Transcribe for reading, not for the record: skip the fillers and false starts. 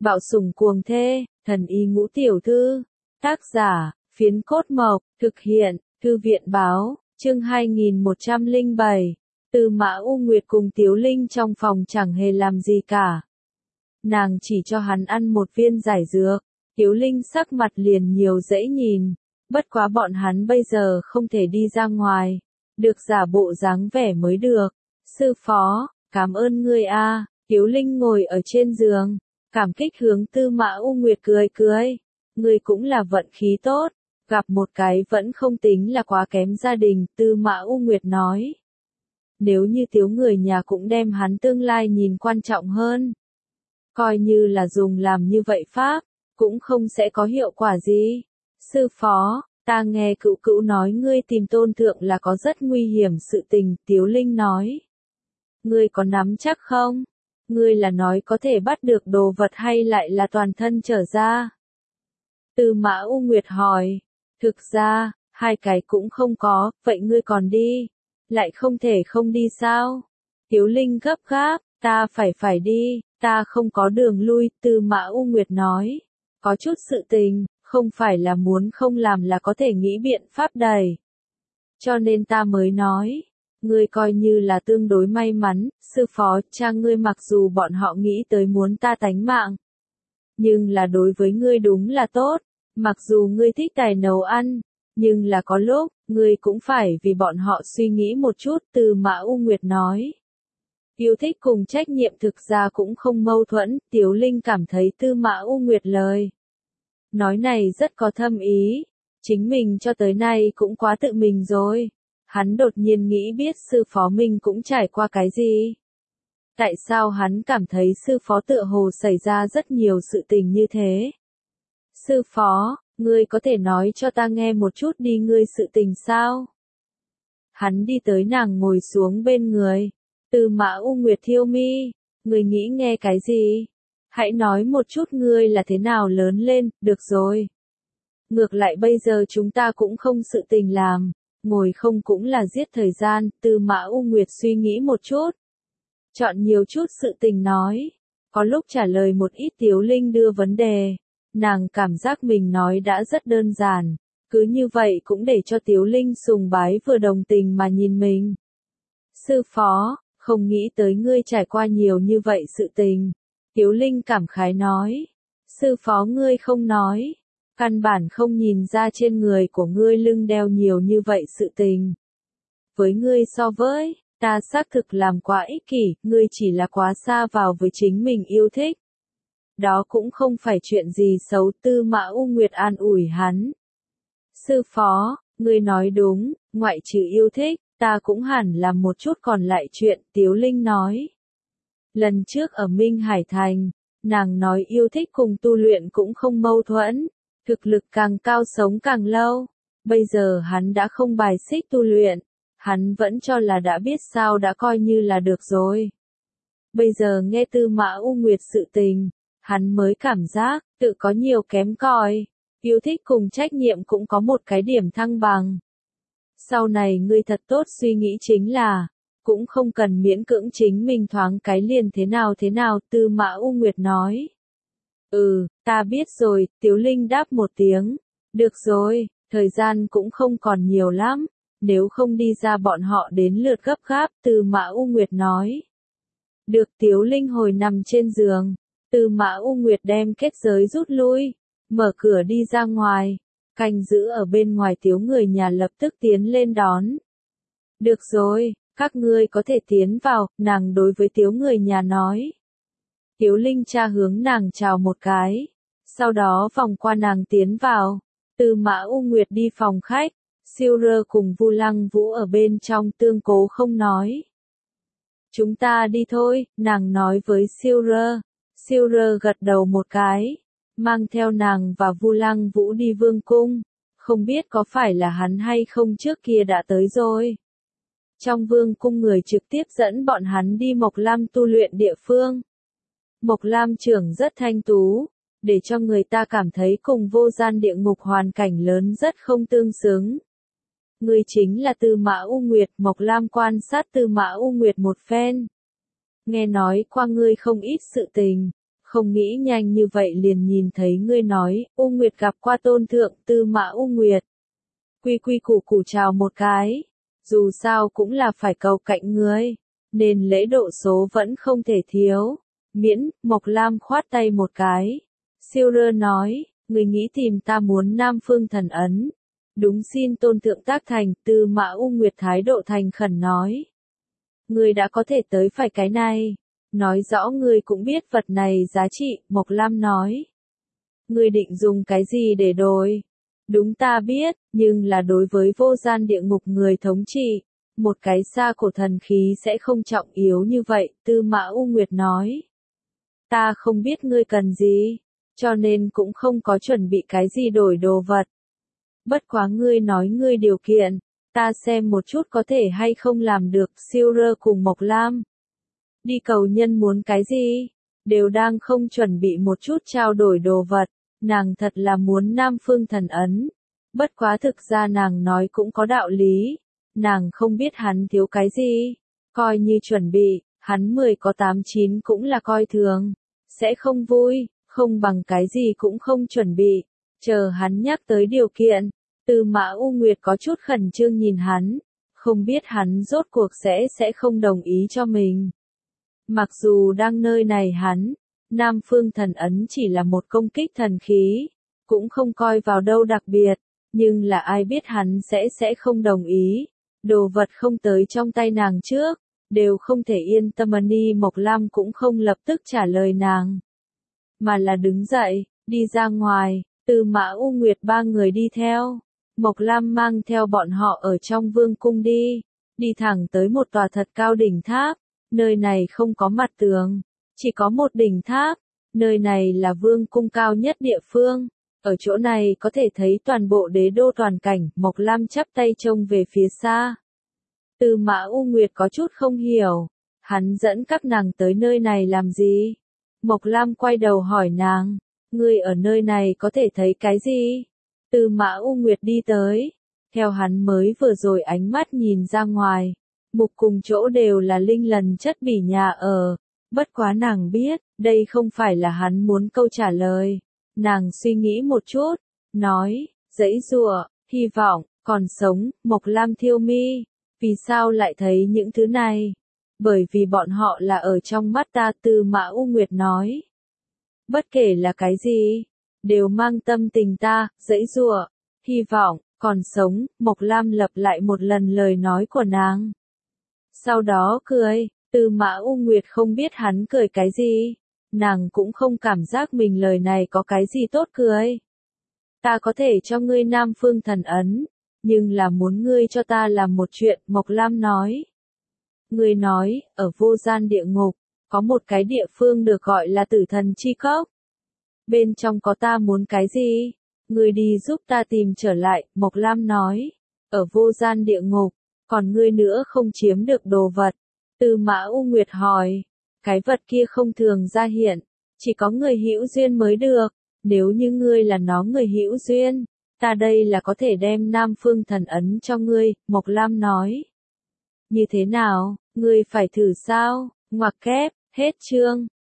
Bạo sủng cuồng thê, thần y ngũ tiểu thư. Tác giả, Phiến Cốt Mộc, thực hiện, Thư viện báo, chương 2107. Tư Mã U Nguyệt cùng Tiếu Linh trong phòng chẳng hề làm gì cả. Nàng chỉ cho hắn ăn một viên giải dược, Tiếu Linh sắc mặt liền nhiều dễ nhìn, bất quá bọn hắn bây giờ không thể đi ra ngoài, được giả bộ dáng vẻ mới được. Sư phó, cảm ơn ngươi a. Tiếu Linh ngồi ở trên giường, cảm kích hướng Tư Mã U Nguyệt cười cười. Ngươi cũng là vận khí tốt, gặp một cái vẫn không tính là quá kém gia đình, Tư Mã U Nguyệt nói. Nếu như Tiếu người nhà cũng đem hắn tương lai nhìn quan trọng hơn. Coi như là dùng làm như vậy pháp, cũng không sẽ có hiệu quả gì. Sư phó, ta nghe cữu cữu nói ngươi tìm tôn thượng là có rất nguy hiểm sự tình, Tiếu Linh nói. Ngươi có nắm chắc không? Ngươi là nói có thể bắt được đồ vật hay lại là toàn thân trở ra? Tư Mã U Nguyệt hỏi. Thực ra, hai cái cũng không có, vậy ngươi còn đi? Lại không thể không đi sao? Tiếu Linh gấp gáp, ta phải đi, ta không có đường lui, Tư Mã U Nguyệt nói. Có chút sự tình, không phải là muốn không làm là có thể nghĩ biện pháp đầy. Cho nên ta mới nói, ngươi coi như là tương đối may mắn, sư phó, cha ngươi mặc dù bọn họ nghĩ tới muốn ta tánh mạng. Nhưng là đối với ngươi đúng là tốt, mặc dù ngươi thích tài nấu ăn, nhưng là có lúc, ngươi cũng phải vì bọn họ suy nghĩ một chút, Tư Mã U Nguyệt nói. Yêu thích cùng trách nhiệm thực ra cũng không mâu thuẫn, Tiếu Linh cảm thấy Tư Mã U Nguyệt lời nói này rất có thâm ý, chính mình cho tới nay cũng quá tự mình rồi. Hắn đột nhiên nghĩ biết sư phó mình cũng trải qua cái gì. Tại sao hắn cảm thấy sư phó tựa hồ xảy ra rất nhiều sự tình như thế? Sư phó, ngươi có thể nói cho ta nghe một chút đi ngươi sự tình sao? Hắn đi tới nàng ngồi xuống bên người. Tư Mã U Nguyệt thiêu mi, ngươi nghĩ nghe cái gì? Hãy nói một chút ngươi là thế nào lớn lên, được rồi. Ngược lại bây giờ chúng ta cũng không sự tình làm, ngồi không cũng là giết thời gian, Tư Mã U Nguyệt suy nghĩ một chút. Chọn nhiều chút sự tình nói, có lúc trả lời một ít Tiếu Linh đưa vấn đề, nàng cảm giác mình nói đã rất đơn giản, cứ như vậy cũng để cho Tiếu Linh sùng bái vừa đồng tình mà nhìn mình. Sư phó, không nghĩ tới ngươi trải qua nhiều như vậy sự tình. Tiếu Linh cảm khái nói. Sư phó ngươi không nói. Căn bản không nhìn ra trên người của ngươi lưng đeo nhiều như vậy sự tình. Với ngươi so với, ta xác thực làm quá ích kỷ, ngươi chỉ là quá xa vào với chính mình yêu thích. Đó cũng không phải chuyện gì xấu, Tư Mã U Nguyệt an ủi hắn. Sư phó, ngươi nói đúng, ngoại trừ yêu thích, ta cũng hẳn làm một chút còn lại chuyện, Tiếu Linh nói. Lần trước ở Minh Hải Thành, nàng nói yêu thích cùng tu luyện cũng không mâu thuẫn, thực lực càng cao sống càng lâu. Bây giờ hắn đã không bài xích tu luyện, hắn vẫn cho là đã biết sao đã coi như là được rồi. Bây giờ nghe Tư Mã U Nguyệt sự tình, hắn mới cảm giác, tự có nhiều kém cỏi, yêu thích cùng trách nhiệm cũng có một cái điểm thăng bằng. Sau này ngươi thật tốt suy nghĩ chính là, cũng không cần miễn cưỡng chính mình thoáng cái liền thế nào, Tư Mã U Nguyệt nói. Ta biết rồi, Tiếu Linh đáp một tiếng. Được rồi, thời gian cũng không còn nhiều lắm, nếu không đi ra bọn họ đến lượt gấp gáp, Tư Mã U Nguyệt nói. Được, Tiếu Linh hồi nằm trên giường, Tư Mã U Nguyệt đem kết giới rút lui, mở cửa đi ra ngoài, canh giữ ở bên ngoài Tiếu người nhà lập tức tiến lên đón. Được rồi, các ngươi có thể tiến vào, nàng đối với Tiếu người nhà nói. Tiếu Linh cha hướng nàng chào một cái, sau đó vòng qua nàng tiến vào. Tư Mã U Nguyệt đi phòng khách, Siêu Rơ cùng Vu Lăng Vũ ở bên trong tương cố không nói. Chúng ta đi thôi, nàng nói với Siêu Rơ. Siêu Rơ gật đầu một cái, mang theo nàng và Vu Lăng Vũ đi vương cung, không biết có phải là hắn hay không trước kia đã tới rồi. Trong vương cung người trực tiếp dẫn bọn hắn đi Mộc Lam tu luyện địa phương. Mộc Lam trưởng rất thanh tú, để cho người ta cảm thấy cùng vô gian địa ngục hoàn cảnh lớn rất không tương xứng. Người chính là Tư Mã U Nguyệt, Mộc Lam quan sát Tư Mã U Nguyệt một phen. Nghe nói qua ngươi không ít sự tình, không nghĩ nhanh như vậy liền nhìn thấy ngươi nói, U Nguyệt gặp qua tôn thượng, Tư Mã U Nguyệt. Quy quy củ củ chào một cái, dù sao cũng là phải cầu cạnh ngươi, nên lễ độ số vẫn không thể thiếu. Miễn, Mộc Lam khoát tay một cái. Siêu rơ nói, người nghĩ tìm ta muốn Nam Phương Thần Ấn. Đúng, xin tôn thượng tác thành. Tư Mã U Nguyệt thái độ thành khẩn nói. Ngươi đã có thể tới phải cái này. Nói rõ ngươi cũng biết vật này giá trị, Mộc Lam nói. Ngươi định dùng cái gì để đổi? Đúng, ta biết, nhưng là đối với vô gian địa ngục người thống trị, một cái xa cổ thần khí sẽ không trọng yếu như vậy, Tư Mã U Nguyệt nói. Ta không biết ngươi cần gì, cho nên cũng không có chuẩn bị cái gì đổi đồ vật. Bất quá ngươi nói ngươi điều kiện, ta xem một chút có thể hay không làm được. Siêu rơ cùng Mộc Lam đi cầu nhân muốn cái gì, đều đang không chuẩn bị một chút trao đổi đồ vật, nàng thật là muốn Nam Phương Thần Ấn. Bất quá thực ra nàng nói cũng có đạo lý, nàng không biết hắn thiếu cái gì, coi như chuẩn bị, hắn 10 có 8 9 cũng là coi thường, sẽ không vui, không bằng cái gì cũng không chuẩn bị, chờ hắn nhắc tới điều kiện. Tư Mã U Nguyệt có chút khẩn trương nhìn hắn, không biết hắn rốt cuộc sẽ không đồng ý cho mình. Mặc dù đang nơi này hắn, Nam Phương Thần Ấn chỉ là một công kích thần khí, cũng không coi vào đâu đặc biệt, nhưng là ai biết hắn sẽ không đồng ý. Đồ vật không tới trong tay nàng trước, đều không thể yên tâm. Ni Mộc Lam cũng không lập tức trả lời nàng, mà là đứng dậy, đi ra ngoài. Tư Mã U Nguyệt ba người đi theo. Mộc Lam mang theo bọn họ ở trong vương cung đi thẳng tới một tòa thật cao đỉnh tháp. Nơi này không có mặt tường, chỉ có một đỉnh tháp. Nơi này là vương cung cao nhất địa phương. Ở chỗ này có thể thấy toàn bộ đế đô toàn cảnh. Mộc Lam chắp tay trông về phía xa. Tư Mã U Nguyệt có chút không hiểu, hắn dẫn các nàng tới nơi này làm gì? Mộc Lam quay đầu hỏi nàng, ngươi ở nơi này có thể thấy cái gì? Tư Mã U Nguyệt đi tới, theo hắn mới vừa rồi ánh mắt nhìn ra ngoài, mục cùng chỗ đều là linh lần chất bỉ nhà ở. Bất quá nàng biết, đây không phải là hắn muốn câu trả lời. Nàng suy nghĩ một chút, nói, giãy giụa, hy vọng, còn sống. Mộc Lam thiêu mi, vì sao lại thấy những thứ này? Bởi vì bọn họ là ở trong mắt ta. Tư Mã U Nguyệt nói. Bất kể là cái gì, đều mang tâm tình ta. Giãy giụa, hy vọng, còn sống. Mộc Lam lặp lại một lần lời nói của nàng. Sau đó cười. Tư Mã U Nguyệt không biết hắn cười cái gì, nàng cũng không cảm giác mình lời này có cái gì tốt cười. Ta có thể cho ngươi Nam Phương Thần Ấn, nhưng là muốn ngươi cho ta làm một chuyện. Mộc Lam nói. Ngươi nói, ở vô gian địa ngục, có một cái địa phương được gọi là Tử Thần Chi Cốc. Bên trong có ta muốn cái gì? Ngươi đi giúp ta tìm trở lại. Mộc Lam nói. Ở vô gian địa ngục, còn ngươi nữa không chiếm được đồ vật. Tư Mã U Nguyệt hỏi. Cái vật kia không thường ra hiện, chỉ có người hữu duyên mới được. Nếu như ngươi là nó người hữu duyên, ta đây là có thể đem Nam Phương Thần Ấn cho ngươi. Mộc Lam nói. Như thế nào, ngươi phải thử sao? Ngoặc kép, hết chương.